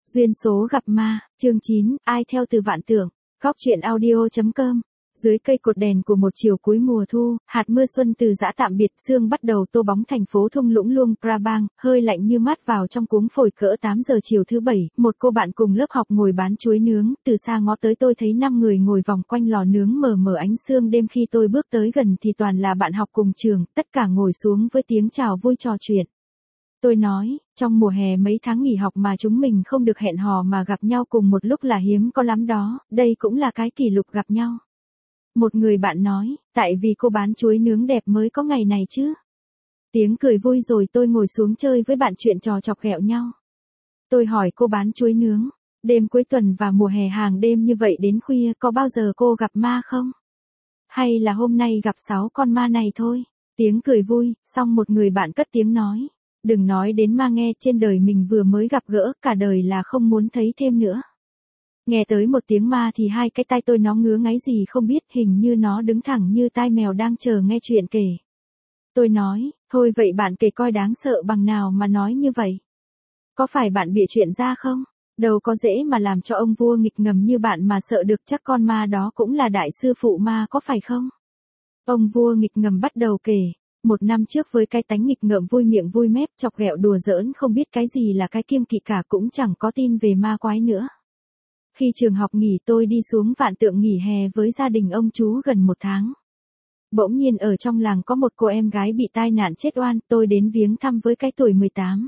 Duyên số gặp ma, chương 9, ai theo từ vạn tưởng, góc truyện audio.com. Dưới cây cột đèn của một chiều cuối mùa thu, hạt mưa xuân từ giã tạm biệt, sương bắt đầu tô bóng thành phố thung lũng Luang Prabang, hơi lạnh như mát vào trong cuống phổi. Cỡ 8 giờ chiều thứ bảy, một cô bạn cùng lớp học ngồi bán chuối nướng, từ xa ngó tới tôi thấy 5 người ngồi vòng quanh lò nướng mờ mờ ánh sương đêm. Khi tôi bước tới gần thì toàn là bạn học cùng trường, tất cả ngồi xuống với tiếng chào vui trò chuyện. Tôi nói, trong mùa hè mấy tháng nghỉ học mà chúng mình không được hẹn hò mà gặp nhau cùng một lúc là hiếm có lắm đó, đây cũng là cái kỷ lục gặp nhau. Một người bạn nói, tại vì cô bán chuối nướng đẹp mới có ngày này chứ. Tiếng cười vui rồi tôi ngồi xuống chơi với bạn chuyện trò chọc ghẹo nhau. Tôi hỏi cô bán chuối nướng, đêm cuối tuần và mùa hè hàng đêm như vậy đến khuya có bao giờ cô gặp ma không? Hay là hôm nay gặp 6 con ma này thôi? Tiếng cười vui, xong một người bạn cất tiếng nói. Đừng nói đến ma nghe, trên đời mình vừa mới gặp gỡ, cả đời là không muốn thấy thêm nữa. Nghe tới một tiếng ma thì hai cái tai tôi nó ngứa ngáy gì không biết, hình như nó đứng thẳng như tai mèo đang chờ nghe chuyện kể. Tôi nói, thôi vậy bạn kể coi đáng sợ bằng nào mà nói như vậy. Có phải bạn bịa chuyện ra không? Đâu có dễ mà làm cho ông vua nghịch ngầm như bạn mà sợ được, chắc con ma đó cũng là đại sư phụ ma có phải không? Ông vua nghịch ngầm bắt đầu kể. 1 năm trước với cái tánh nghịch ngợm vui miệng vui mép chọc ghẹo đùa giỡn không biết cái gì là cái kiêng kỵ cả, cũng chẳng có tin về ma quái nữa. Khi trường học nghỉ tôi đi xuống Vạn Tượng nghỉ hè với gia đình ông chú gần 1 tháng. Bỗng nhiên ở trong làng có một cô em gái bị tai nạn chết oan, tôi đến viếng thăm với cái tuổi 18.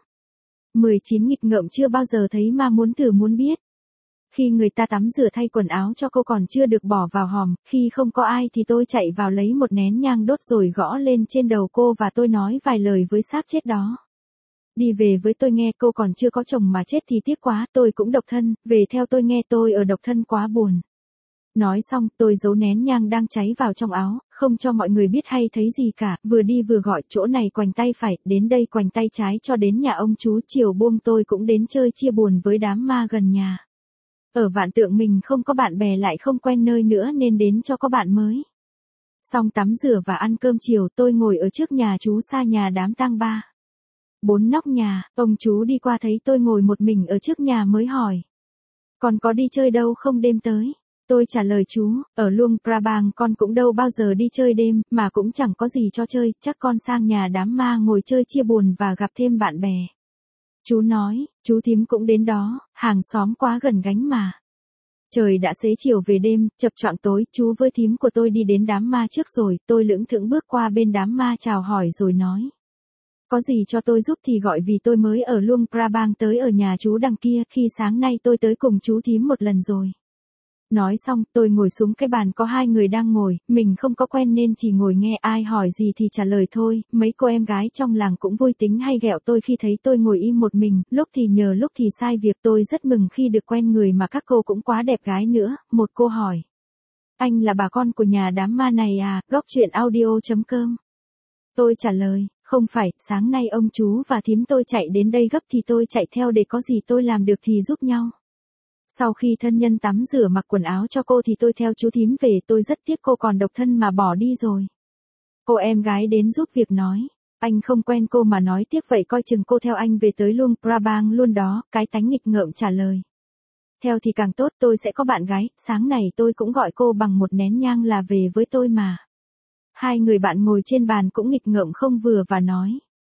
19 nghịch ngợm chưa bao giờ thấy ma muốn thử muốn biết. Khi người ta tắm rửa thay quần áo cho cô còn chưa được bỏ vào hòm, khi không có ai thì tôi chạy vào lấy một nén nhang đốt rồi gõ lên trên đầu cô và tôi nói vài lời với xác chết đó. Đi về với tôi nghe, cô còn chưa có chồng mà chết thì tiếc quá, tôi cũng độc thân, về theo tôi nghe, tôi ở độc thân quá buồn. Nói xong, tôi giấu nén nhang đang cháy vào trong áo, không cho mọi người biết hay thấy gì cả, vừa đi vừa gọi chỗ này quành tay phải, đến đây quành tay trái cho đến nhà ông chú. Chiều buông tôi cũng đến chơi chia buồn với đám ma gần nhà. Ở Vạn Tượng mình không có bạn bè lại không quen nơi nữa nên đến cho có bạn mới. Xong tắm rửa và ăn cơm chiều tôi ngồi ở trước nhà chú xa nhà đám tang 3-4 nóc nhà, ông chú đi qua thấy tôi ngồi một mình ở trước nhà mới hỏi. Còn có đi chơi đâu không đêm tới? Tôi trả lời chú, ở Luang Prabang con cũng đâu bao giờ đi chơi đêm, mà cũng chẳng có gì cho chơi, chắc con sang nhà đám ma ngồi chơi chia buồn và gặp thêm bạn bè. Chú nói, chú thím cũng đến đó, hàng xóm quá gần gánh mà. Trời đã xế chiều về đêm, chập choạng tối, chú với thím của tôi đi đến đám ma trước rồi, tôi lững thững bước qua bên đám ma chào hỏi rồi nói. Có gì cho tôi giúp thì gọi, vì tôi mới ở Luang Prabang tới ở nhà chú đằng kia, khi sáng nay tôi tới cùng chú thím một lần rồi. Nói xong, tôi ngồi xuống cái bàn có 2 người đang ngồi, mình không có quen nên chỉ ngồi nghe, ai hỏi gì thì trả lời thôi. Mấy cô em gái trong làng cũng vui tính hay ghẹo tôi khi thấy tôi ngồi im một mình, lúc thì nhờ lúc thì sai việc. Tôi rất mừng khi được quen người mà các cô cũng quá đẹp gái nữa. Một cô hỏi, anh là bà con của nhà đám ma này à? Góc truyện audio.com. Tôi trả lời, không phải, sáng nay ông chú và thím tôi chạy đến đây gấp thì tôi chạy theo để có gì tôi làm được thì giúp nhau. Sau khi thân nhân tắm rửa mặc quần áo cho cô thì tôi theo chú thím về, tôi rất tiếc cô còn độc thân mà bỏ đi rồi. Cô em gái đến giúp việc nói, anh không quen cô mà nói tiếc vậy, coi chừng cô theo anh về tới Luang Prabang luôn đó. Cái tánh nghịch ngợm trả lời. Theo thì càng tốt, tôi sẽ có bạn gái, sáng này tôi cũng gọi cô bằng một nén nhang là về với tôi mà. 2 người bạn ngồi trên bàn cũng nghịch ngợm không vừa và nói.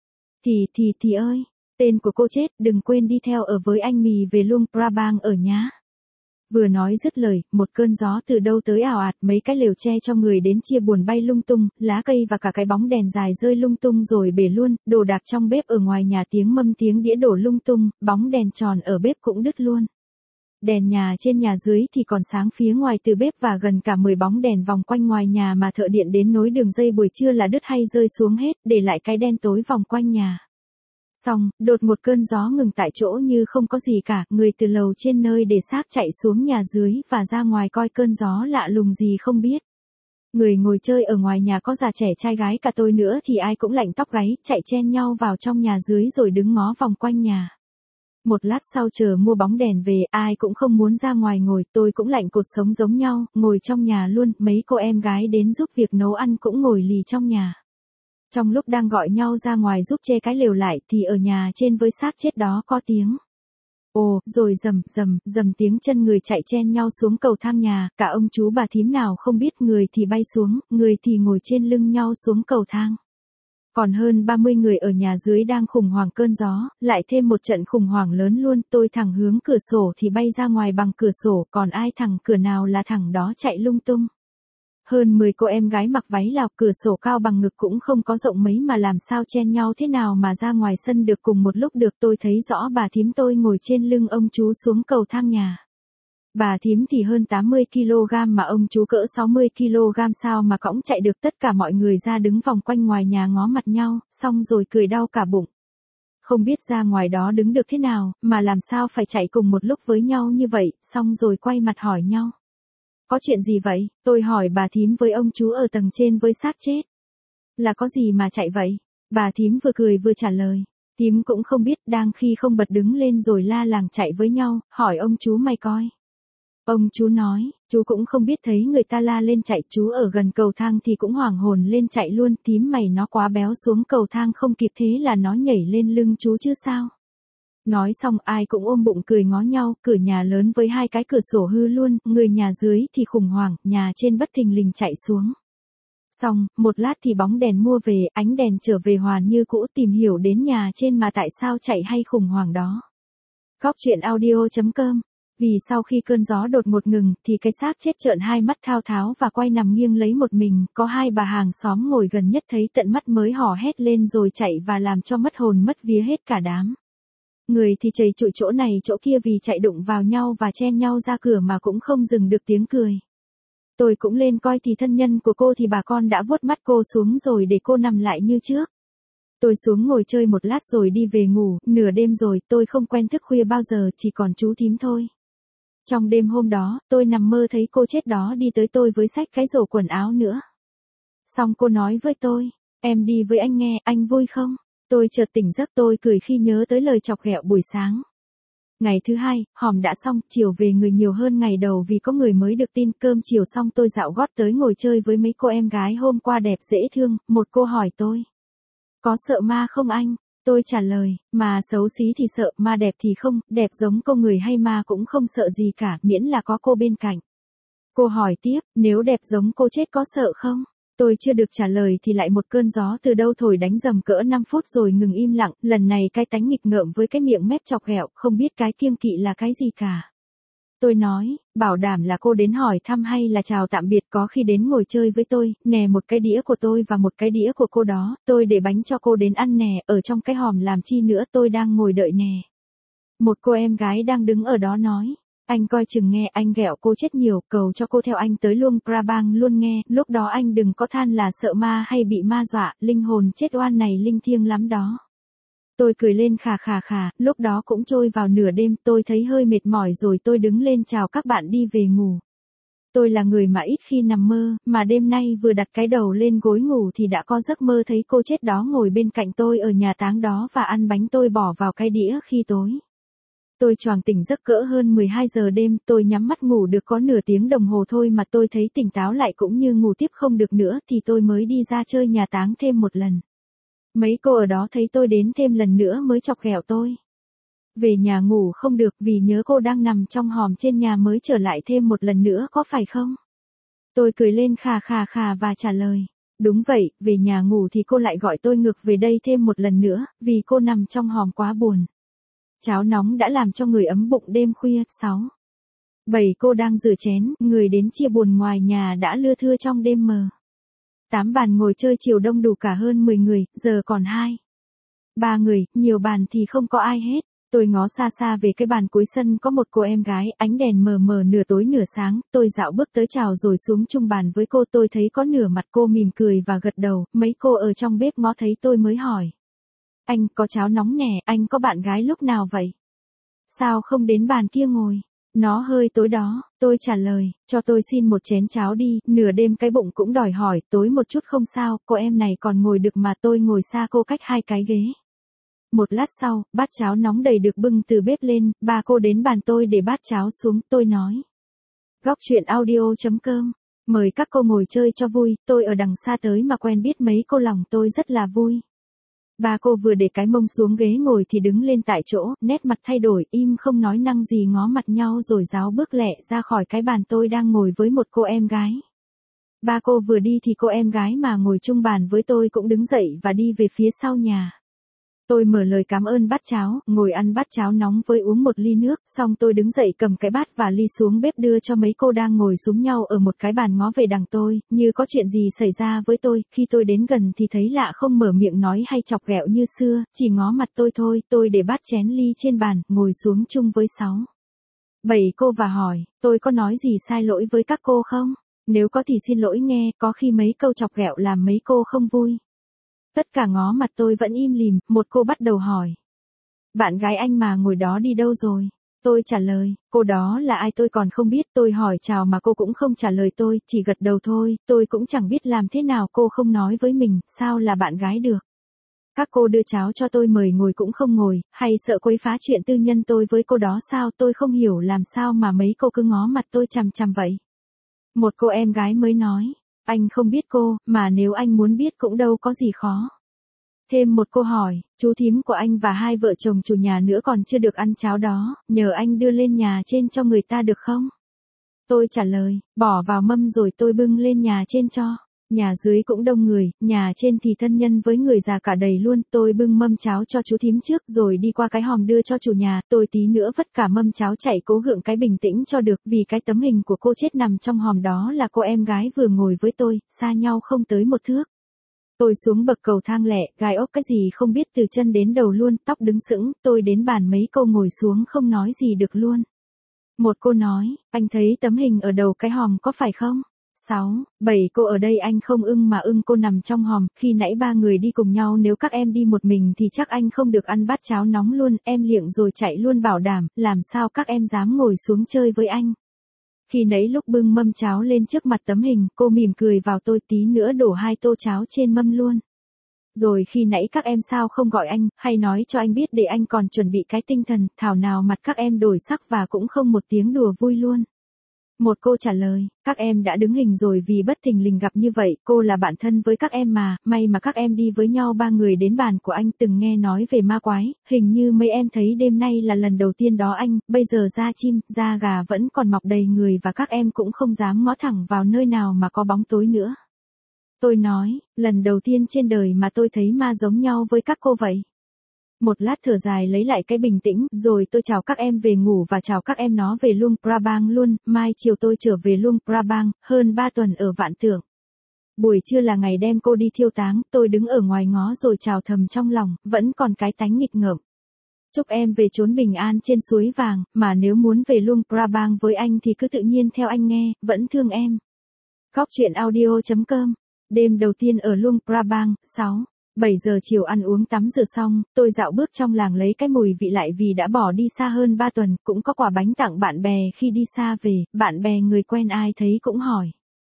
Thì ơi. Tên của cô chết, đừng quên đi theo ở với anh mì về Luang Prabang ở nhá. Vừa nói dứt lời, một cơn gió từ đâu tới ào ạt, mấy cái lều tre cho người đến chia buồn bay lung tung, lá cây và cả cái bóng đèn dài rơi lung tung rồi bể luôn, đồ đạc trong bếp ở ngoài nhà tiếng mâm tiếng đĩa đổ lung tung, bóng đèn tròn ở bếp cũng đứt luôn. Đèn nhà trên nhà dưới thì còn sáng phía ngoài từ bếp và gần cả 10 bóng đèn vòng quanh ngoài nhà mà thợ điện đến nối đường dây buổi trưa là đứt hay rơi xuống hết, để lại cái đen tối vòng quanh nhà. Xong, đột một cơn gió ngừng tại chỗ như không có gì cả, người từ lầu trên nơi để xác chạy xuống nhà dưới và ra ngoài coi cơn gió lạ lùng gì không biết. Người ngồi chơi ở ngoài nhà có già trẻ trai gái cả tôi nữa thì ai cũng lạnh tóc gáy, chạy chen nhau vào trong nhà dưới rồi đứng ngó vòng quanh nhà. Một lát sau chờ mua bóng đèn về, ai cũng không muốn ra ngoài ngồi, tôi cũng lạnh cột sống giống nhau, ngồi trong nhà luôn. Mấy cô em gái đến giúp việc nấu ăn cũng ngồi lì trong nhà. Trong lúc đang gọi nhau ra ngoài giúp che cái lều lại thì ở nhà trên với xác chết đó có tiếng. Ồ, rồi rầm, rầm, rầm tiếng chân người chạy chen nhau xuống cầu thang nhà, cả ông chú bà thím nào không biết, người thì bay xuống, người thì ngồi trên lưng nhau xuống cầu thang. Còn hơn 30 người ở nhà dưới đang khủng hoảng cơn gió, lại thêm một trận khủng hoảng lớn luôn, tôi thẳng hướng cửa sổ thì bay ra ngoài bằng cửa sổ, còn ai thẳng cửa nào là thẳng đó chạy lung tung. Hơn 10 cô em gái mặc váy lào, cửa sổ cao bằng ngực cũng không có rộng mấy mà làm sao chen nhau thế nào mà ra ngoài sân được cùng một lúc được. Tôi thấy rõ bà thím tôi ngồi trên lưng ông chú xuống cầu thang nhà. Bà thím thì hơn 80 kg mà ông chú cỡ 60 kg, sao mà cõng chạy được. Tất cả mọi người ra đứng vòng quanh ngoài nhà ngó mặt nhau, xong rồi cười đau cả bụng. Không biết ra ngoài đó đứng được thế nào, mà làm sao phải chạy cùng một lúc với nhau như vậy, xong rồi quay mặt hỏi nhau. Có chuyện gì vậy? Tôi hỏi bà thím với ông chú ở tầng trên với xác chết. Là có gì mà chạy vậy? Bà thím vừa cười vừa trả lời. Thím cũng không biết, đang khi không bật đứng lên rồi la làng chạy với nhau, hỏi ông chú mày coi. Ông chú nói, chú cũng không biết, thấy người ta la lên chạy, chú ở gần cầu thang thì cũng hoảng hồn lên chạy luôn. Thím mày nó quá béo xuống cầu thang không kịp, thế là nó nhảy lên lưng chú chứ sao. Nói xong ai cũng ôm bụng cười ngó nhau, cửa nhà lớn với 2 cái cửa sổ hư luôn, người nhà dưới thì khủng hoảng, nhà trên bất thình lình chạy xuống. Xong, một lát thì bóng đèn mua về, ánh đèn trở về hoàn như cũ, tìm hiểu đến nhà trên mà tại sao chạy hay khủng hoảng đó. Góc truyện audio.com. Vì sau khi cơn gió đột ngột ngừng, thì cái xác chết trợn 2 mắt thao tháo và quay nằm nghiêng lấy một mình, có 2 bà hàng xóm ngồi gần nhất thấy tận mắt mới hò hét lên rồi chạy và làm cho mất hồn mất vía hết cả đám. Người thì chầy chụi chỗ này chỗ kia vì chạy đụng vào nhau và chen nhau ra cửa mà cũng không dừng được tiếng cười. Tôi cũng lên coi thì thân nhân của cô thì bà con đã vuốt mắt cô xuống rồi để cô nằm lại như trước. Tôi xuống ngồi chơi một lát rồi đi về ngủ, nửa đêm rồi, tôi không quen thức khuya bao giờ, chỉ còn chú thím thôi. Trong đêm hôm đó, tôi nằm mơ thấy cô chết đó đi tới tôi với xách cái rổ quần áo nữa. Xong cô nói với tôi, em đi với anh nghe, anh vui không? Tôi chợt tỉnh giấc, tôi cười khi nhớ tới lời chọc ghẹo buổi sáng. Ngày thứ 2, hòm đã xong, chiều về người nhiều hơn ngày đầu vì có người mới được tin. Cơm chiều xong tôi dạo gót tới ngồi chơi với mấy cô em gái hôm qua đẹp dễ thương. Một cô hỏi tôi, có sợ ma không anh? Tôi trả lời, mà xấu xí thì sợ, ma đẹp thì không, đẹp giống cô người hay ma cũng không sợ gì cả, miễn là có cô bên cạnh. Cô hỏi tiếp, nếu đẹp giống cô chết có sợ không? Tôi chưa được trả lời thì lại một cơn gió từ đâu thổi đánh rầm cỡ 5 phút rồi ngừng im lặng, lần này cái tánh nghịch ngợm với cái miệng mép chọc ghẹo, không biết cái kiêng kỵ là cái gì cả. Tôi nói, bảo đảm là cô đến hỏi thăm hay là chào tạm biệt, có khi đến ngồi chơi với tôi, nè một cái đĩa của tôi và một cái đĩa của cô đó, tôi để bánh cho cô đến ăn nè, ở trong cái hòm làm chi nữa, tôi đang ngồi đợi nè. Một cô em gái đang đứng ở đó nói, anh coi chừng nghe, anh ghẹo cô chết nhiều, cầu cho cô theo anh tới Luang Prabang luôn nghe, lúc đó anh đừng có than là sợ ma hay bị ma dọa, linh hồn chết oan này linh thiêng lắm đó. Tôi cười lên khà khà khà, lúc đó cũng trôi vào nửa đêm, tôi thấy hơi mệt mỏi rồi tôi đứng lên chào các bạn đi về ngủ. Tôi là người mà ít khi nằm mơ, mà đêm nay vừa đặt cái đầu lên gối ngủ thì đã có giấc mơ thấy cô chết đó ngồi bên cạnh tôi ở nhà táng đó và ăn bánh tôi bỏ vào cái đĩa khi tối. Tôi choàng tỉnh giấc cỡ hơn 12 giờ đêm, tôi nhắm mắt ngủ được có nửa tiếng đồng hồ thôi mà tôi thấy tỉnh táo lại cũng như ngủ tiếp không được nữa thì tôi mới đi ra chơi nhà táng thêm một lần. Mấy cô ở đó thấy tôi đến thêm lần nữa mới chọc ghẹo tôi. Về nhà ngủ không được vì nhớ cô đang nằm trong hòm trên nhà mới trở lại thêm một lần nữa có phải không? Tôi cười lên khà khà khà và trả lời. Đúng vậy, về nhà ngủ thì cô lại gọi tôi ngược về đây thêm một lần nữa, vì cô nằm trong hòm quá buồn. Cháo nóng đã làm cho người ấm bụng đêm khuya. 6. 7 cô đang rửa chén, người đến chia buồn ngoài nhà đã lưa thưa trong đêm mờ. 8 bàn ngồi chơi chiều đông đủ cả hơn 10 người, giờ còn 3 người, nhiều bàn thì không có ai hết. Tôi ngó xa xa về cái bàn cuối sân có một cô em gái, ánh đèn mờ mờ nửa tối nửa sáng, tôi dạo bước tới chào rồi xuống chung bàn với cô, tôi thấy có nửa mặt cô mỉm cười và gật đầu, mấy cô ở trong bếp ngó thấy tôi mới hỏi. Anh có cháo nóng nè, anh có bạn gái lúc nào vậy? Sao không đến bàn kia ngồi? Nó hơi tối đó, tôi trả lời, cho tôi xin một chén cháo đi, nửa đêm cái bụng cũng đòi hỏi, tối một chút không sao, cô em này còn ngồi được mà tôi ngồi xa cô cách 2 cái ghế. Một lát sau, bát cháo nóng đầy được bưng từ bếp lên, bà cô đến bàn tôi để bát cháo xuống, tôi nói. Góc truyện audio.com, mời các cô ngồi chơi cho vui, tôi ở đằng xa tới mà quen biết mấy cô lòng tôi rất là vui. Ba cô vừa để cái mông xuống ghế ngồi thì đứng lên tại chỗ, nét mặt thay đổi, im không nói năng gì, ngó mặt nhau rồi ráo bước lẹ ra khỏi cái bàn. Tôi đang ngồi với một cô em gái. Ba cô vừa đi thì cô em gái mà ngồi chung bàn với tôi cũng đứng dậy và đi về phía sau nhà. Tôi mở lời cảm ơn bát cháo, ngồi ăn bát cháo nóng với uống một ly nước, xong tôi đứng dậy cầm cái bát và ly xuống bếp đưa cho mấy cô đang ngồi xúm nhau ở một cái bàn ngó về đằng tôi, như có chuyện gì xảy ra với tôi. Khi tôi đến gần thì thấy lạ, không mở miệng nói hay chọc ghẹo như xưa, chỉ ngó mặt tôi thôi. Tôi để bát chén ly trên bàn, ngồi xuống chung với 7 cô và hỏi, tôi có nói gì sai lỗi với các cô không? Nếu có thì xin lỗi nghe, có khi mấy câu chọc ghẹo làm mấy cô không vui. Tất cả ngó mặt tôi vẫn im lìm, một cô bắt đầu hỏi. Bạn gái anh mà ngồi đó đi đâu rồi? Tôi trả lời, cô đó là ai tôi còn không biết. Tôi hỏi chào mà cô cũng không trả lời tôi, chỉ gật đầu thôi. Tôi cũng chẳng biết làm thế nào, cô không nói với mình, sao là bạn gái được. Các cô đưa cháo cho tôi mời ngồi cũng không ngồi, hay sợ quấy phá chuyện tư nhân tôi với cô đó sao? Tôi không hiểu làm sao mà mấy cô cứ ngó mặt tôi chằm chằm vậy. Một cô em gái mới nói, anh không biết cô, mà nếu anh muốn biết cũng đâu có gì khó. Thêm một cô hỏi, chú thím của anh và 2 vợ chồng chủ nhà nữa còn chưa được ăn cháo đó, nhờ anh đưa lên nhà trên cho người ta được không? Tôi trả lời, bỏ vào mâm rồi tôi bưng lên nhà trên cho. Nhà dưới cũng đông người, nhà trên thì thân nhân với người già cả đầy luôn. Tôi bưng mâm cháo cho chú thím trước rồi đi qua cái hòm đưa cho chủ nhà. Tôi tí nữa vất cả mâm cháo chạy cố gượng cái bình tĩnh cho được, vì cái tấm hình của cô chết nằm trong hòm đó là cô em gái vừa ngồi với tôi, xa nhau không tới 1 thước. Tôi xuống bậc cầu thang lẹ, gai ốc cái gì không biết từ chân đến đầu luôn, tóc đứng sững. Tôi đến bàn mấy cô ngồi xuống không nói gì được luôn. Một cô nói, anh thấy tấm hình ở đầu cái hòm có phải không? 7 cô ở đây anh không ưng mà ưng cô nằm trong hòm. Khi nãy 3 người đi cùng nhau, nếu các em đi một mình thì chắc anh không được ăn bát cháo nóng luôn. Em liệng rồi chạy luôn bảo đảm, làm sao các em dám ngồi xuống chơi với anh. Khi nãy lúc bưng mâm cháo lên trước mặt tấm hình, cô mỉm cười vào tôi, tí nữa đổ 2 tô cháo trên mâm luôn. Rồi khi nãy các em sao không gọi anh, hay nói cho anh biết để anh còn chuẩn bị cái tinh thần, thảo nào mặt các em đổi sắc và cũng không một tiếng đùa vui luôn. Một cô trả lời, các em đã đứng hình rồi vì bất thình lình gặp như vậy, cô là bạn thân với các em mà, may mà các em đi với nhau 3 người đến bàn của anh. Từng nghe nói về ma quái, hình như mấy em thấy đêm nay là lần đầu tiên đó anh, bây giờ da chim, da gà vẫn còn mọc đầy người và các em cũng không dám ngó thẳng vào nơi nào mà có bóng tối nữa. Tôi nói, lần đầu tiên trên đời mà tôi thấy ma giống nhau với các cô vậy. Một lát thở dài lấy lại cái bình tĩnh, rồi tôi chào các em về ngủ và chào các em nó về Luang Prabang luôn. Mai chiều tôi trở về Luang Prabang, hơn 3 tuần ở Vạn Tưởng. Buổi trưa là ngày đem cô đi thiêu táng, tôi đứng ở ngoài ngó rồi chào thầm trong lòng, vẫn còn cái tánh nghịch ngợm. Chúc em về chốn bình an trên suối vàng, mà nếu muốn về Luang Prabang với anh thì cứ tự nhiên theo anh nghe, vẫn thương em. Góc chuyện audio.com. Đêm đầu tiên ở Luang Prabang, 7 giờ chiều ăn uống tắm rửa xong, tôi dạo bước trong làng lấy cái mùi vị lại vì đã bỏ đi xa hơn 3 tuần, cũng có quà bánh tặng bạn bè khi đi xa về, bạn bè người quen ai thấy cũng hỏi.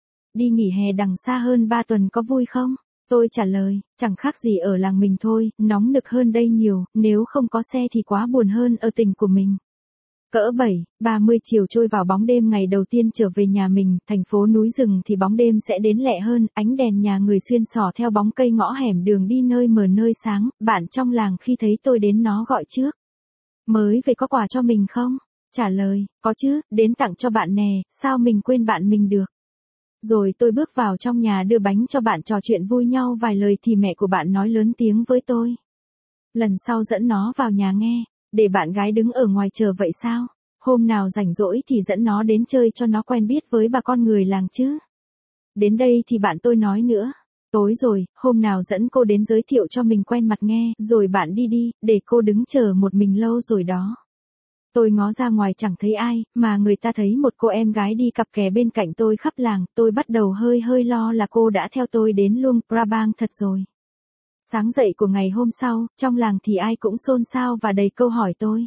Đi nghỉ hè đằng xa hơn 3 tuần có vui không? Tôi trả lời, chẳng khác gì ở làng mình thôi, nóng nực hơn đây nhiều, nếu không có xe thì quá buồn hơn ở tỉnh của mình. Cỡ 7:30 chiều trôi vào bóng đêm ngày đầu tiên trở về nhà mình, thành phố núi rừng thì bóng đêm sẽ đến lẹ hơn, ánh đèn nhà người xuyên xỏ theo bóng cây ngõ hẻm đường đi nơi mờ nơi sáng. Bạn trong làng khi thấy tôi đến nó gọi trước. Mới về có quà cho mình không? Trả lời, có chứ, đến tặng cho bạn nè, sao mình quên bạn mình được. Rồi tôi bước vào trong nhà đưa bánh cho bạn, trò chuyện vui nhau vài lời thì mẹ của bạn nói lớn tiếng với tôi. Lần sau dẫn nó vào nhà nghe. Để bạn gái đứng ở ngoài chờ vậy sao? Hôm nào rảnh rỗi thì dẫn nó đến chơi cho nó quen biết với bà con người làng chứ. Đến đây thì bạn tôi nói nữa. Tối rồi, hôm nào dẫn cô đến giới thiệu cho mình quen mặt nghe, rồi bạn đi, để cô đứng chờ một mình lâu rồi đó. Tôi ngó ra ngoài chẳng thấy ai, mà người ta thấy một cô em gái đi cặp kè bên cạnh tôi khắp làng. Tôi bắt đầu hơi lo là cô đã theo tôi đến Luang Prabang thật rồi. Sáng dậy của ngày hôm sau, trong làng thì ai cũng xôn xao và đầy câu hỏi tôi.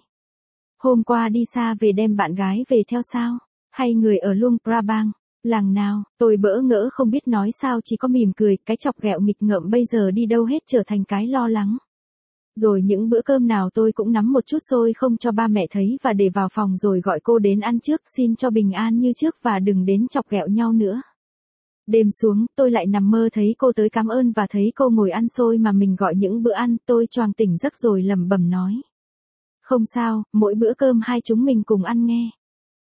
Hôm qua đi xa về đem bạn gái về theo sao? Hay người ở Luang Prabang? Làng nào? Tôi bỡ ngỡ không biết nói sao, chỉ có mỉm cười, cái chọc ghẹo nghịch ngợm bây giờ đi đâu hết trở thành cái lo lắng. Rồi những bữa cơm nào tôi cũng nắm một chút xôi không cho ba mẹ thấy và để vào phòng rồi gọi cô đến ăn trước, xin cho bình an như trước và đừng đến chọc ghẹo nhau nữa. Đêm xuống, tôi lại nằm mơ thấy cô tới cảm ơn và thấy cô ngồi ăn xôi mà mình gọi những bữa ăn, tôi choàng tỉnh giấc rồi lẩm bẩm nói. Không sao, mỗi bữa cơm hai chúng mình cùng ăn nghe.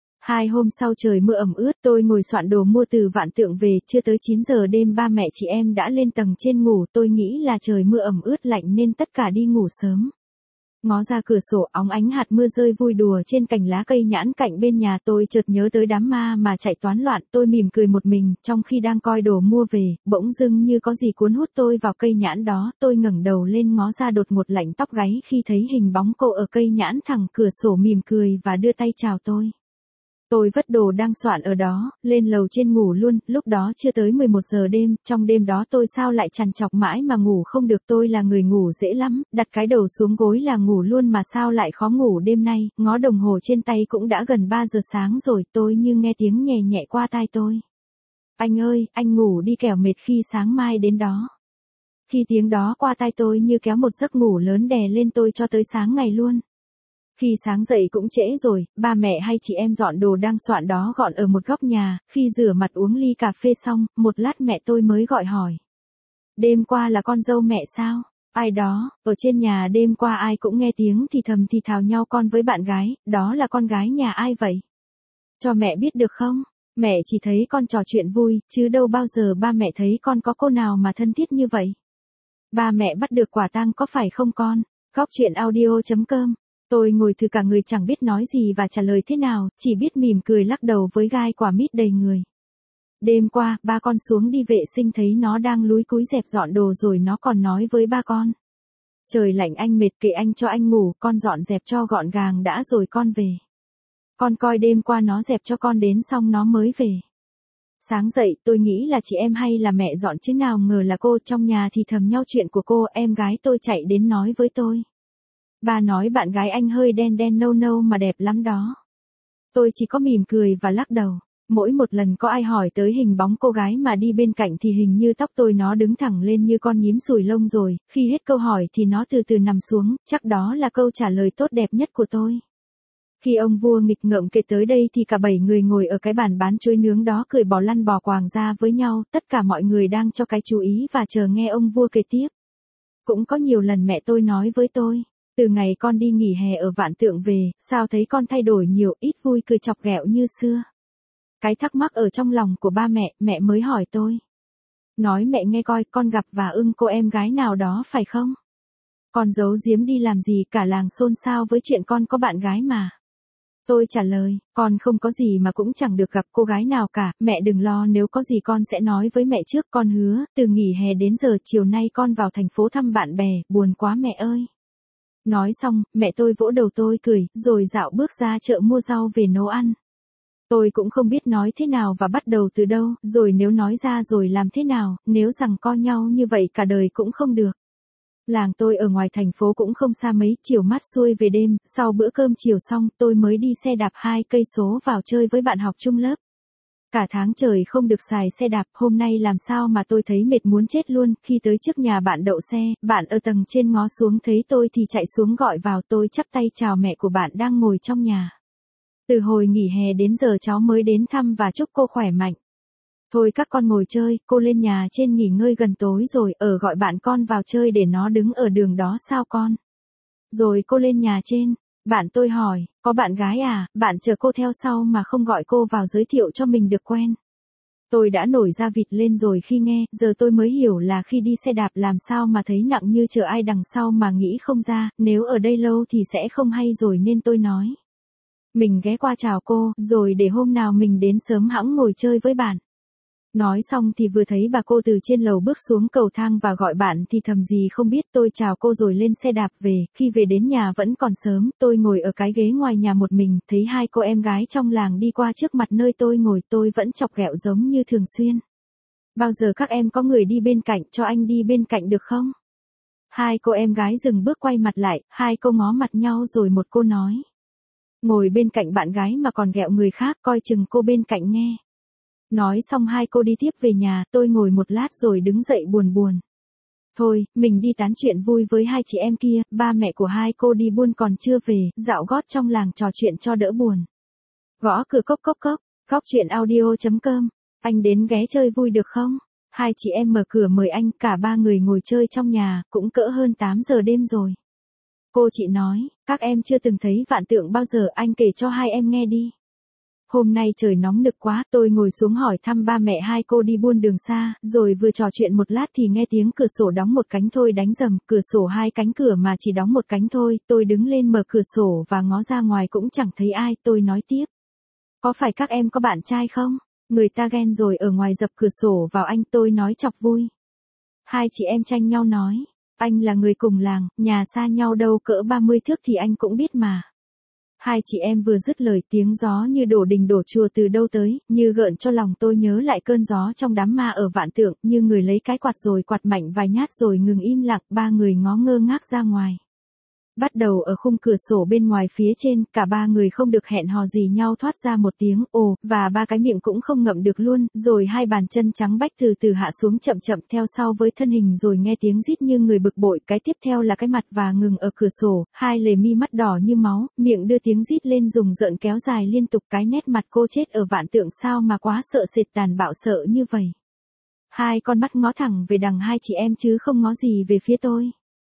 2 hôm sau trời mưa ẩm ướt, tôi ngồi soạn đồ mua từ Vạn Tượng về, chưa tới 9 giờ đêm ba mẹ chị em đã lên tầng trên ngủ, tôi nghĩ là trời mưa ẩm ướt lạnh nên tất cả đi ngủ sớm. Ngó ra cửa sổ, óng ánh hạt mưa rơi vui đùa trên cành lá cây nhãn cạnh bên nhà, tôi chợt nhớ tới đám ma mà chạy toán loạn, tôi mỉm cười một mình, trong khi đang coi đồ mua về, bỗng dưng như có gì cuốn hút tôi vào cây nhãn đó, tôi ngẩng đầu lên ngó ra đột ngột lạnh tóc gáy khi thấy hình bóng cô ở cây nhãn thẳng cửa sổ mỉm cười và đưa tay chào tôi. Tôi vất đồ đang soạn ở đó, lên lầu trên ngủ luôn, lúc đó chưa tới 11 giờ đêm, trong đêm đó tôi sao lại trằn trọc mãi mà ngủ không được, tôi là người ngủ dễ lắm, đặt cái đầu xuống gối là ngủ luôn mà sao lại khó ngủ đêm nay, ngó đồng hồ trên tay cũng đã gần 3 giờ sáng rồi, tôi như nghe tiếng nhẹ nhẹ qua tai tôi. Anh ơi, anh ngủ đi kẻo mệt khi sáng mai đến đó. Khi tiếng đó qua tai tôi như kéo một giấc ngủ lớn đè lên tôi cho tới sáng ngày luôn. Khi sáng dậy cũng trễ rồi, ba mẹ hay chị em dọn đồ đang soạn đó gọn ở một góc nhà, khi rửa mặt uống ly cà phê xong, một lát mẹ tôi mới gọi hỏi. Đêm qua là con dâu mẹ sao? Ai đó, ở trên nhà đêm qua ai cũng nghe tiếng thì thầm thì thào nhau con với bạn gái, đó là con gái nhà ai vậy? Cho mẹ biết được không? Mẹ chỉ thấy con trò chuyện vui, chứ đâu bao giờ ba mẹ thấy con có cô nào mà thân thiết như vậy. Ba mẹ bắt được quả tang có phải không con? Góc chuyện audio.com. Tôi ngồi thừ cả người chẳng biết nói gì và trả lời thế nào, chỉ biết mỉm cười lắc đầu với gai quả mít đầy người. Đêm qua, ba con xuống đi vệ sinh thấy nó đang lúi cúi dẹp dọn đồ rồi nó còn nói với ba con. Trời lạnh anh mệt kệ anh cho anh ngủ, con dọn dẹp cho gọn gàng đã rồi con về. Con coi đêm qua nó dẹp cho con đến xong nó mới về. Sáng dậy tôi nghĩ là chị em hay là mẹ dọn chứ nào ngờ là cô, trong nhà thì thầm nhau chuyện của cô, em gái tôi chạy đến nói với tôi. Bà nói bạn gái anh hơi đen đen nâu nâu mà đẹp lắm đó. Tôi chỉ có mỉm cười và lắc đầu. Mỗi một lần có ai hỏi tới hình bóng cô gái mà đi bên cạnh thì hình như tóc tôi nó đứng thẳng lên như con nhím sùi lông rồi, khi hết câu hỏi thì nó từ từ nằm xuống, chắc đó là câu trả lời tốt đẹp nhất của tôi. Khi ông vua nghịch ngợm kể tới đây thì cả 7 người ngồi ở cái bàn bán chuối nướng đó cười bò lăn bò quàng ra với nhau, tất cả mọi người đang cho cái chú ý và chờ nghe ông vua kể tiếp. Cũng có nhiều lần mẹ tôi nói với tôi. Từ ngày con đi nghỉ hè ở Vạn Tượng về, sao thấy con thay đổi nhiều, ít vui cười chọc ghẹo như xưa. Cái thắc mắc ở trong lòng của ba mẹ mới hỏi tôi. Nói mẹ nghe coi, con gặp và ưng cô em gái nào đó phải không? Con giấu giếm đi làm gì, cả làng xôn xao với chuyện con có bạn gái mà. Tôi trả lời, con không có gì mà cũng chẳng được gặp cô gái nào cả, mẹ đừng lo, nếu có gì con sẽ nói với mẹ trước, con hứa, từ nghỉ hè đến giờ chiều nay con vào thành phố thăm bạn bè, buồn quá mẹ ơi. Nói xong, mẹ tôi vỗ đầu tôi cười, rồi dạo bước ra chợ mua rau về nấu ăn. Tôi cũng không biết nói thế nào và bắt đầu từ đâu, rồi nếu nói ra rồi làm thế nào, nếu rằng co nhau như vậy cả đời cũng không được. Làng tôi ở ngoài thành phố cũng không xa mấy, chiều mát xuôi về đêm, sau bữa cơm chiều xong, tôi mới đi xe đạp 2 cây số vào chơi với bạn học chung lớp. Cả tháng trời không được xài xe đạp, hôm nay làm sao mà tôi thấy mệt muốn chết luôn, khi tới trước nhà bạn đậu xe, bạn ở tầng trên ngó xuống thấy tôi thì chạy xuống gọi vào, tôi chắp tay chào mẹ của bạn đang ngồi trong nhà. Từ hồi nghỉ hè đến giờ cháu mới đến thăm và chúc cô khỏe mạnh. Thôi các con ngồi chơi, cô lên nhà trên nghỉ ngơi gần tối rồi, gọi bạn con vào chơi để nó đứng ở đường đó sao con. Rồi cô lên nhà trên. Bạn tôi hỏi, có bạn gái à, bạn chờ cô theo sau mà không gọi cô vào giới thiệu cho mình được quen. Tôi đã nổi da vịt lên rồi khi nghe, giờ tôi mới hiểu là khi đi xe đạp làm sao mà thấy nặng như chờ ai đằng sau mà nghĩ không ra, nếu ở đây lâu thì sẽ không hay rồi nên tôi nói. Mình ghé qua chào cô, rồi để hôm nào mình đến sớm hẵng ngồi chơi với bạn. Nói xong thì vừa thấy bà cô từ trên lầu bước xuống cầu thang và gọi bạn thì thầm gì không biết, tôi chào cô rồi lên xe đạp về, khi về đến nhà vẫn còn sớm, tôi ngồi ở cái ghế ngoài nhà một mình, thấy 2 cô em gái trong làng đi qua trước mặt nơi tôi ngồi, tôi vẫn chọc ghẹo giống như thường xuyên. Bao giờ các em có người đi bên cạnh, cho anh đi bên cạnh được không? 2 cô em gái dừng bước quay mặt lại, 2 cô ngó mặt nhau rồi một cô nói. Ngồi bên cạnh bạn gái mà còn ghẹo người khác, coi chừng cô bên cạnh nghe. Nói xong 2 cô đi tiếp về nhà, tôi ngồi một lát rồi đứng dậy buồn buồn. Thôi, mình đi tán chuyện vui với 2 chị em kia, ba mẹ của 2 cô đi buôn còn chưa về, dạo gót trong làng trò chuyện cho đỡ buồn. Gõ cửa cốc cốc cốc, góc chuyện audio.com Anh đến ghé chơi vui được không? Hai chị em mở cửa mời anh, cả ba người ngồi chơi trong nhà, cũng cỡ hơn 8 giờ đêm rồi. Cô chị nói, các em chưa từng thấy Vạn Tượng bao giờ, anh kể cho hai em nghe đi. Hôm nay trời nóng nực quá, tôi ngồi xuống hỏi thăm ba mẹ hai cô đi buôn đường xa, rồi vừa trò chuyện một lát thì nghe tiếng cửa sổ đóng một cánh thôi đánh rầm, cửa sổ hai cánh cửa mà chỉ đóng một cánh thôi, tôi đứng lên mở cửa sổ và ngó ra ngoài cũng chẳng thấy ai, tôi nói tiếp. Có phải các em có bạn trai không? Người ta ghen rồi ở ngoài dập cửa sổ vào anh, tôi nói chọc vui. Hai chị em tranh nhau nói, anh là người cùng làng, nhà xa nhau đâu cỡ 30 thước thì anh cũng biết mà. Hai chị em vừa dứt lời tiếng gió như đổ đình đổ chùa từ đâu tới, như gợn cho lòng tôi nhớ lại cơn gió trong đám ma ở Vạn Tượng, như người lấy cái quạt rồi quạt mạnh vài nhát rồi ngừng im lặng, ba người ngó ngơ ngác ra ngoài. Bắt đầu ở khung cửa sổ bên ngoài phía trên, cả ba người không được hẹn hò gì nhau thoát ra một tiếng ồ, và ba cái miệng cũng không ngậm được luôn, rồi hai bàn chân trắng bách từ từ hạ xuống chậm chậm theo sau với thân hình rồi nghe tiếng rít như người bực bội, cái tiếp theo là cái mặt và ngừng ở cửa sổ, hai lề mi mắt đỏ như máu, miệng đưa tiếng rít lên dùng rợn kéo dài liên tục, cái nét mặt cô chết ở Vạn Tượng sao mà quá sợ sệt tàn bạo sợ như vậy. Hai con mắt ngó thẳng về đằng hai chị em chứ không ngó gì về phía tôi.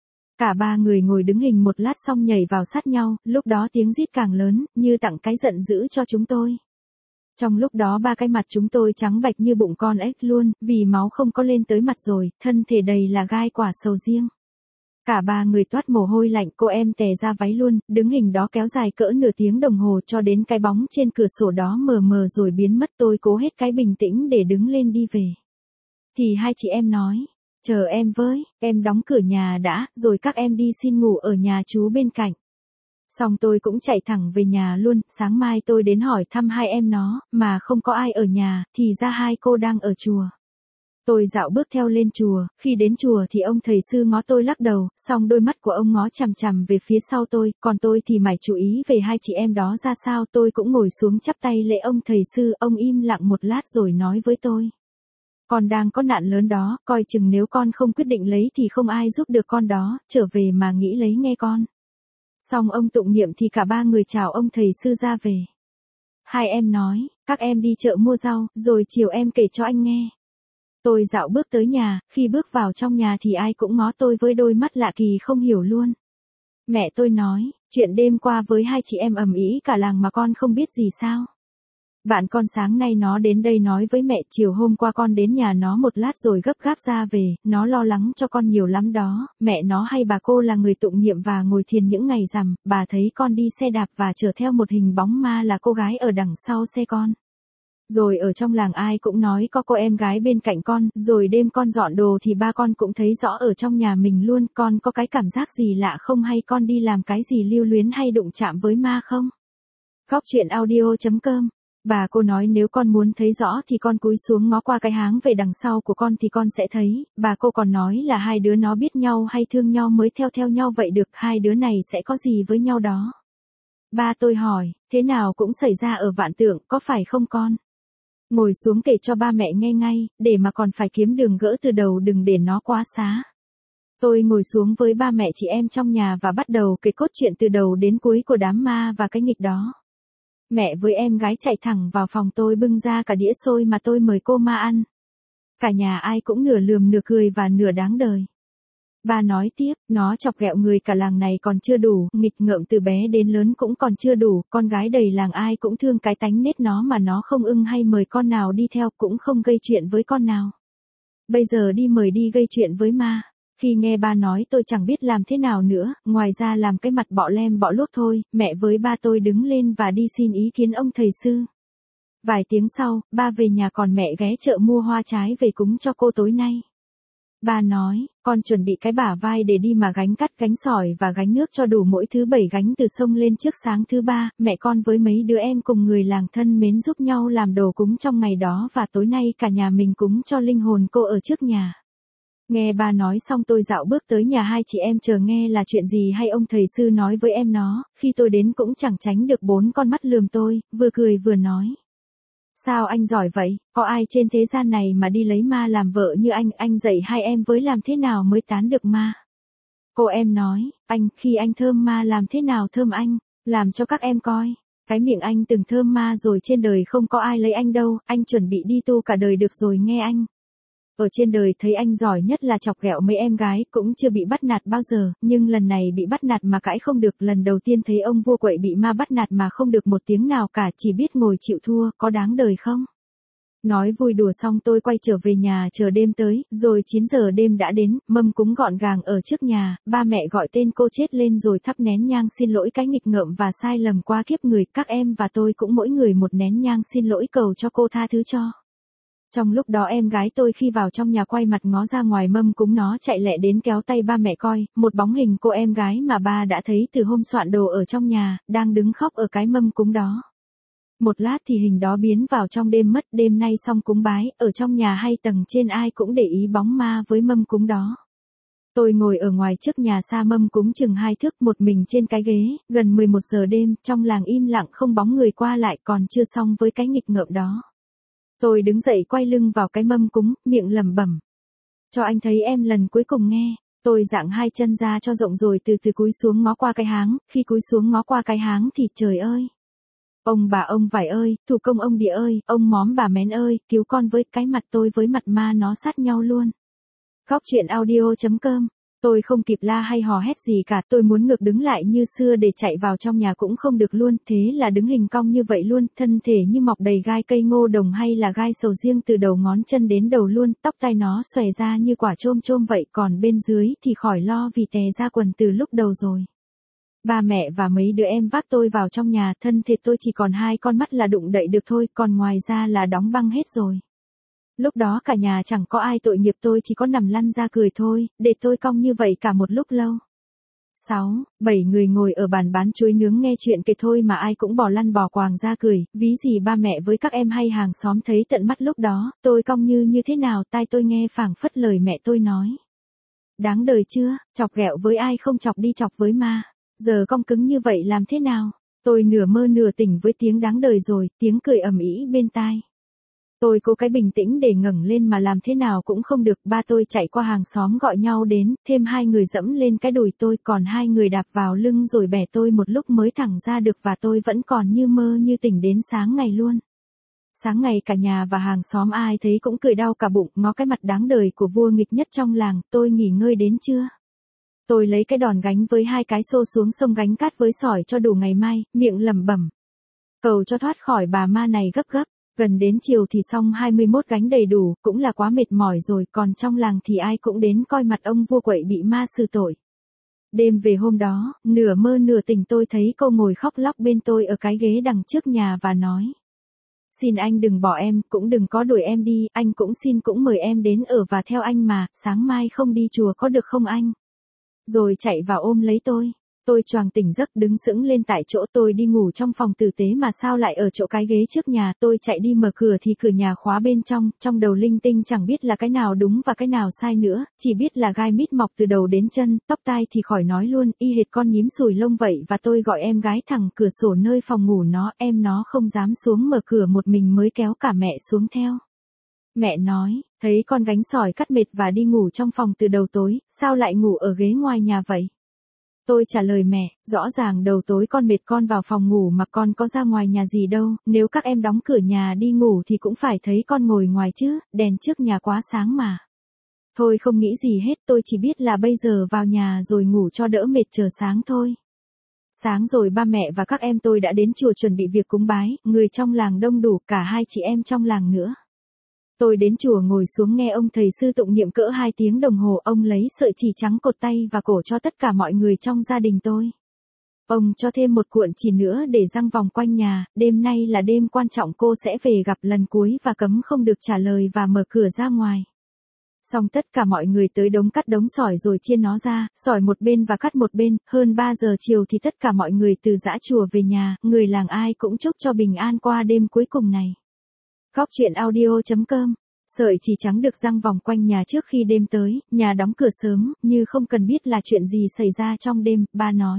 Cả ba người ngồi đứng hình một lát xong nhảy vào sát nhau, lúc đó tiếng rít càng lớn, như tặng cái giận dữ cho chúng tôi. Trong lúc đó ba cái mặt chúng tôi trắng bạch như bụng con ếch luôn, vì máu không có lên tới mặt rồi, thân thể đầy là gai quả sầu riêng. Cả ba người toát mồ hôi lạnh, cô em tè ra váy luôn, đứng hình đó kéo dài cỡ nửa tiếng đồng hồ cho đến cái bóng trên cửa sổ đó mờ mờ rồi biến mất, tôi cố hết cái bình tĩnh để đứng lên đi về. Thì hai chị em nói. Chờ em với, em đóng cửa nhà đã, rồi các em đi xin ngủ ở nhà chú bên cạnh. Xong tôi cũng chạy thẳng về nhà luôn, sáng mai tôi đến hỏi thăm hai em nó, mà không có ai ở nhà, thì ra hai cô đang ở chùa. Tôi dạo bước theo lên chùa, khi đến chùa thì ông thầy sư ngó tôi lắc đầu, xong đôi mắt của ông ngó chằm chằm về phía sau tôi, còn tôi thì mải chú ý về hai chị em đó ra sao, tôi cũng ngồi xuống chắp tay lễ ông thầy sư, ông im lặng một lát rồi nói với tôi. Con đang có nạn lớn đó, coi chừng nếu con không quyết định lấy thì không ai giúp được con đó, trở về mà nghĩ lấy nghe con. Xong ông tụng niệm thì cả ba người chào ông thầy sư ra về. Hai em nói, các em đi chợ mua rau, rồi chiều em kể cho anh nghe. Tôi dạo bước tới nhà, khi bước vào trong nhà thì ai cũng ngó tôi với đôi mắt lạ kỳ không hiểu luôn. Mẹ tôi nói, chuyện đêm qua với hai chị em ầm ĩ cả làng mà con không biết gì sao? Bạn con sáng nay nó đến đây nói với mẹ, chiều hôm qua con đến nhà nó một lát rồi gấp gáp ra về, nó lo lắng cho con nhiều lắm đó, mẹ nó hay bà cô là người tụng niệm và ngồi thiền những ngày rằm, bà thấy con đi xe đạp và chở theo một hình bóng ma là cô gái ở đằng sau xe con. Rồi ở trong làng ai cũng nói có cô em gái bên cạnh con, rồi đêm con dọn đồ thì ba con cũng thấy rõ ở trong nhà mình luôn, con có cái cảm giác gì lạ không hay con đi làm cái gì lưu luyến hay đụng chạm với ma không? Góc chuyện audio.com. Bà cô nói nếu con muốn thấy rõ thì con cúi xuống ngó qua cái háng về đằng sau của con thì con sẽ thấy, bà cô còn nói là hai đứa nó biết nhau hay thương nhau mới theo nhau vậy được, hai đứa này sẽ có gì với nhau đó. Ba tôi hỏi, thế nào cũng xảy ra ở Vạn Tượng, có phải không con? Ngồi xuống kể cho ba mẹ nghe ngay, để mà còn phải kiếm đường gỡ từ đầu đừng để nó quá xá. Tôi ngồi xuống với ba mẹ chị em trong nhà và bắt đầu kể cốt truyện từ đầu đến cuối của đám ma và cái nghịch đó. Mẹ với em gái chạy thẳng vào phòng tôi bưng ra cả đĩa xôi mà tôi mời cô ma ăn. Cả nhà ai cũng nửa lườm nửa cười và nửa đáng đời. Ba nói tiếp, nó chọc ghẹo người cả làng này còn chưa đủ, nghịch ngợm từ bé đến lớn cũng còn chưa đủ, con gái đầy làng ai cũng thương cái tánh nết nó mà nó không ưng hay mời con nào đi theo cũng không gây chuyện với con nào. Bây giờ đi mời đi gây chuyện với ma. Khi nghe ba nói tôi chẳng biết làm thế nào nữa, ngoài ra làm cái mặt bọ lem bọ luốc thôi, mẹ với ba tôi đứng lên và đi xin ý kiến ông thầy sư. Vài tiếng sau, ba về nhà còn mẹ ghé chợ mua hoa trái về cúng cho cô tối nay. Ba nói, con chuẩn bị cái bả vai để đi mà gánh cắt gánh sỏi và gánh nước cho đủ mỗi thứ 7 gánh từ sông lên trước sáng thứ 3, mẹ con với mấy đứa em cùng người làng thân mến giúp nhau làm đồ cúng trong ngày đó và tối nay cả nhà mình cúng cho linh hồn cô ở trước nhà. Nghe ba nói xong tôi dạo bước tới nhà hai chị em chờ nghe là chuyện gì hay ông thầy sư nói với em nó, khi tôi đến cũng chẳng tránh được bốn con mắt lườm tôi, vừa cười vừa nói. Sao anh giỏi vậy, có ai trên thế gian này mà đi lấy ma làm vợ như anh dạy hai em với làm thế nào mới tán được ma. Cô em nói, anh, khi anh thơm ma làm thế nào thơm anh, làm cho các em coi. Cái miệng anh từng thơm ma rồi, trên đời không có ai lấy anh đâu, anh chuẩn bị đi tu cả đời được rồi nghe anh. Ở trên đời thấy anh giỏi nhất là chọc ghẹo mấy em gái, cũng chưa bị bắt nạt bao giờ, nhưng lần này bị bắt nạt mà cãi không được, lần đầu tiên thấy ông vua quậy bị ma bắt nạt mà không được một tiếng nào cả, chỉ biết ngồi chịu thua, có đáng đời không? Nói vui đùa xong tôi quay trở về nhà chờ đêm tới, rồi 9 giờ đêm đã đến, mâm cúng gọn gàng ở trước nhà, ba mẹ gọi tên cô chết lên rồi thắp nén nhang xin lỗi cái nghịch ngợm và sai lầm qua kiếp người, các em và tôi cũng mỗi người một nén nhang xin lỗi cầu cho cô tha thứ cho. Trong lúc đó em gái tôi khi vào trong nhà quay mặt ngó ra ngoài mâm cúng, nó chạy lẹ đến kéo tay ba mẹ coi, một bóng hình cô em gái mà ba đã thấy từ hôm soạn đồ ở trong nhà, đang đứng khóc ở cái mâm cúng đó. Một lát thì hình đó biến vào trong đêm mất, đêm nay xong cúng bái, ở trong nhà hay tầng trên ai cũng để ý bóng ma với mâm cúng đó. Tôi ngồi ở ngoài trước nhà xa mâm cúng chừng 2 thước một mình trên cái ghế, gần 11 giờ đêm, trong làng im lặng không bóng người qua lại, còn chưa xong với cái nghịch ngợm đó. Tôi đứng dậy quay lưng vào cái mâm cúng, miệng lẩm bẩm. Cho anh thấy em lần cuối cùng nghe. Tôi giãng hai chân ra cho rộng rồi từ từ cúi xuống ngó qua cái háng, khi cúi xuống ngó qua cái háng thì trời ơi. Ông bà ông vải ơi, thủ công ông địa ơi, ông móm bà mén ơi, cứu con với, cái mặt tôi với mặt ma nó sát nhau luôn. Góc truyện audio.com. Tôi không kịp la hay hò hét gì cả, tôi muốn ngược đứng lại như xưa để chạy vào trong nhà cũng không được luôn, thế là đứng hình cong như vậy luôn, thân thể như mọc đầy gai cây ngô đồng hay là gai sầu riêng từ đầu ngón chân đến đầu luôn, tóc tai nó xòe ra như quả chôm chôm vậy, còn bên dưới thì khỏi lo vì tè ra quần từ lúc đầu rồi. Ba mẹ và mấy đứa em vác tôi vào trong nhà, thân thể tôi chỉ còn 2 con mắt là đụng đậy được thôi, còn ngoài ra là đóng băng hết rồi. Lúc đó cả nhà chẳng có ai tội nghiệp, tôi chỉ có nằm lăn ra cười thôi, để tôi cong như vậy cả một lúc lâu. 6, 7 người ngồi ở bàn bán chuối nướng nghe chuyện kể thôi mà ai cũng bỏ lăn bò quàng ra cười, ví gì ba mẹ với các em hay hàng xóm thấy tận mắt lúc đó, tôi cong như thế nào, tai tôi nghe phảng phất lời mẹ tôi nói. Đáng đời chưa, chọc ghẹo với ai không chọc đi chọc với ma, giờ cong cứng như vậy làm thế nào, tôi nửa mơ nửa tỉnh với tiếng đáng đời rồi, tiếng cười ầm ĩ bên tai. Tôi cố cái bình tĩnh để ngẩng lên mà làm thế nào cũng không được, ba tôi chạy qua hàng xóm gọi nhau đến, thêm 2 người dẫm lên cái đùi tôi, còn 2 người đạp vào lưng rồi bẻ tôi một lúc mới thẳng ra được và tôi vẫn còn như mơ như tỉnh đến sáng ngày luôn. Sáng ngày cả nhà và hàng xóm ai thấy cũng cười đau cả bụng, ngó cái mặt đáng đời của vua nghịch nhất trong làng, tôi nghỉ ngơi đến chưa? Tôi lấy cái đòn gánh với 2 cái xô xuống sông gánh cát với sỏi cho đủ ngày mai, miệng lẩm bẩm. Cầu cho thoát khỏi bà ma này gấp gấp. Gần đến chiều thì xong 21 gánh đầy đủ, cũng là quá mệt mỏi rồi, còn trong làng thì ai cũng đến coi mặt ông vua quậy bị ma xử tội. Đêm về hôm đó, nửa mơ nửa tỉnh tôi thấy cô ngồi khóc lóc bên tôi ở cái ghế đằng trước nhà và nói. Xin anh đừng bỏ em, cũng đừng có đuổi em đi, anh cũng xin cũng mời em đến ở và theo anh mà, sáng mai không đi chùa có được không anh? Rồi chạy vào ôm lấy tôi. Tôi choàng tỉnh giấc đứng sững lên tại chỗ, tôi đi ngủ trong phòng tử tế mà sao lại ở chỗ cái ghế trước nhà, tôi chạy đi mở cửa thì cửa nhà khóa bên trong đầu linh tinh chẳng biết là cái nào đúng và cái nào sai nữa, chỉ biết là gai mít mọc từ đầu đến chân, tóc tai thì khỏi nói luôn, y hệt con nhím sùi lông vậy và tôi gọi em gái thẳng cửa sổ nơi phòng ngủ nó, em nó không dám xuống mở cửa một mình mới kéo cả mẹ xuống theo. Mẹ nói, thấy con gánh sỏi cắt mệt và đi ngủ trong phòng từ đầu tối, sao lại ngủ ở ghế ngoài nhà vậy? Tôi trả lời mẹ, rõ ràng đầu tối con mệt con vào phòng ngủ mà con có ra ngoài nhà gì đâu, nếu các em đóng cửa nhà đi ngủ thì cũng phải thấy con ngồi ngoài chứ, đèn trước nhà quá sáng mà. Thôi không nghĩ gì hết, tôi chỉ biết là bây giờ vào nhà rồi ngủ cho đỡ mệt chờ sáng thôi. Sáng rồi ba mẹ và các em tôi đã đến chùa chuẩn bị việc cúng bái, người trong làng đông đủ, cả 2 chị em trong làng nữa. Tôi đến chùa ngồi xuống nghe ông thầy sư tụng niệm cỡ 2 tiếng đồng hồ, ông lấy sợi chỉ trắng cột tay và cổ cho tất cả mọi người trong gia đình tôi. Ông cho thêm một cuộn chỉ nữa để giăng vòng quanh nhà, đêm nay là đêm quan trọng, cô sẽ về gặp lần cuối và cấm không được trả lời và mở cửa ra ngoài. Xong tất cả mọi người tới đống cắt đống sỏi rồi chia nó ra, sỏi một bên và cắt một bên, hơn 3 giờ chiều thì tất cả mọi người từ dã chùa về nhà, người làng ai cũng chúc cho bình an qua đêm cuối cùng này. Góc truyện audio.com. Sợi chỉ trắng được giăng vòng quanh nhà trước khi đêm tới, nhà đóng cửa sớm, như không cần biết là chuyện gì xảy ra trong đêm, ba nói.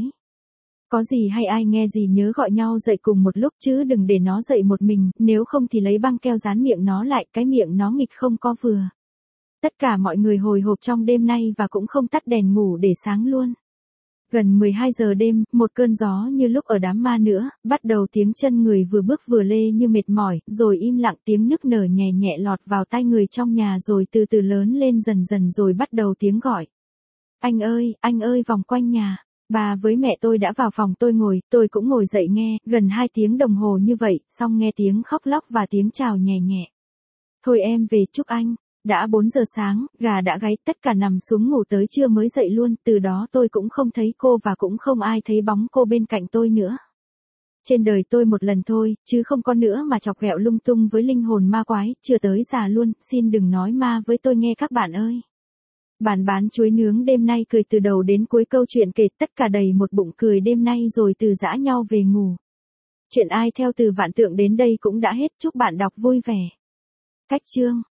Có gì hay ai nghe gì nhớ gọi nhau dậy cùng một lúc chứ đừng để nó dậy một mình, nếu không thì lấy băng keo dán miệng nó lại, cái miệng nó nghịch không có vừa. Tất cả mọi người hồi hộp trong đêm nay và cũng không tắt đèn ngủ để sáng luôn. Gần 12 giờ đêm, một cơn gió như lúc ở đám ma nữa, bắt đầu tiếng chân người vừa bước vừa lê như mệt mỏi, rồi im lặng tiếng nức nở nhẹ nhẹ lọt vào tai người trong nhà rồi từ từ lớn lên dần dần rồi bắt đầu tiếng gọi. Anh ơi vòng quanh nhà. Bà với mẹ tôi đã vào phòng tôi ngồi, tôi cũng ngồi dậy nghe, gần 2 tiếng đồng hồ như vậy, xong nghe tiếng khóc lóc và tiếng chào nhẹ nhẹ. Thôi em về chúc anh. Đã 4 giờ sáng, gà đã gáy, tất cả nằm xuống ngủ tới trưa mới dậy luôn, từ đó tôi cũng không thấy cô và cũng không ai thấy bóng cô bên cạnh tôi nữa. Trên đời tôi một lần thôi, chứ không có nữa mà chọc ghẹo lung tung với linh hồn ma quái, chưa tới già luôn, xin đừng nói ma với tôi nghe các bạn ơi. Bạn bán chuối nướng đêm nay cười từ đầu đến cuối câu chuyện kể tất cả đầy một bụng cười đêm nay rồi từ giã nhau về ngủ. Chuyện ai theo từ vạn tượng đến đây cũng đã hết, chúc bạn đọc vui vẻ. Cách chương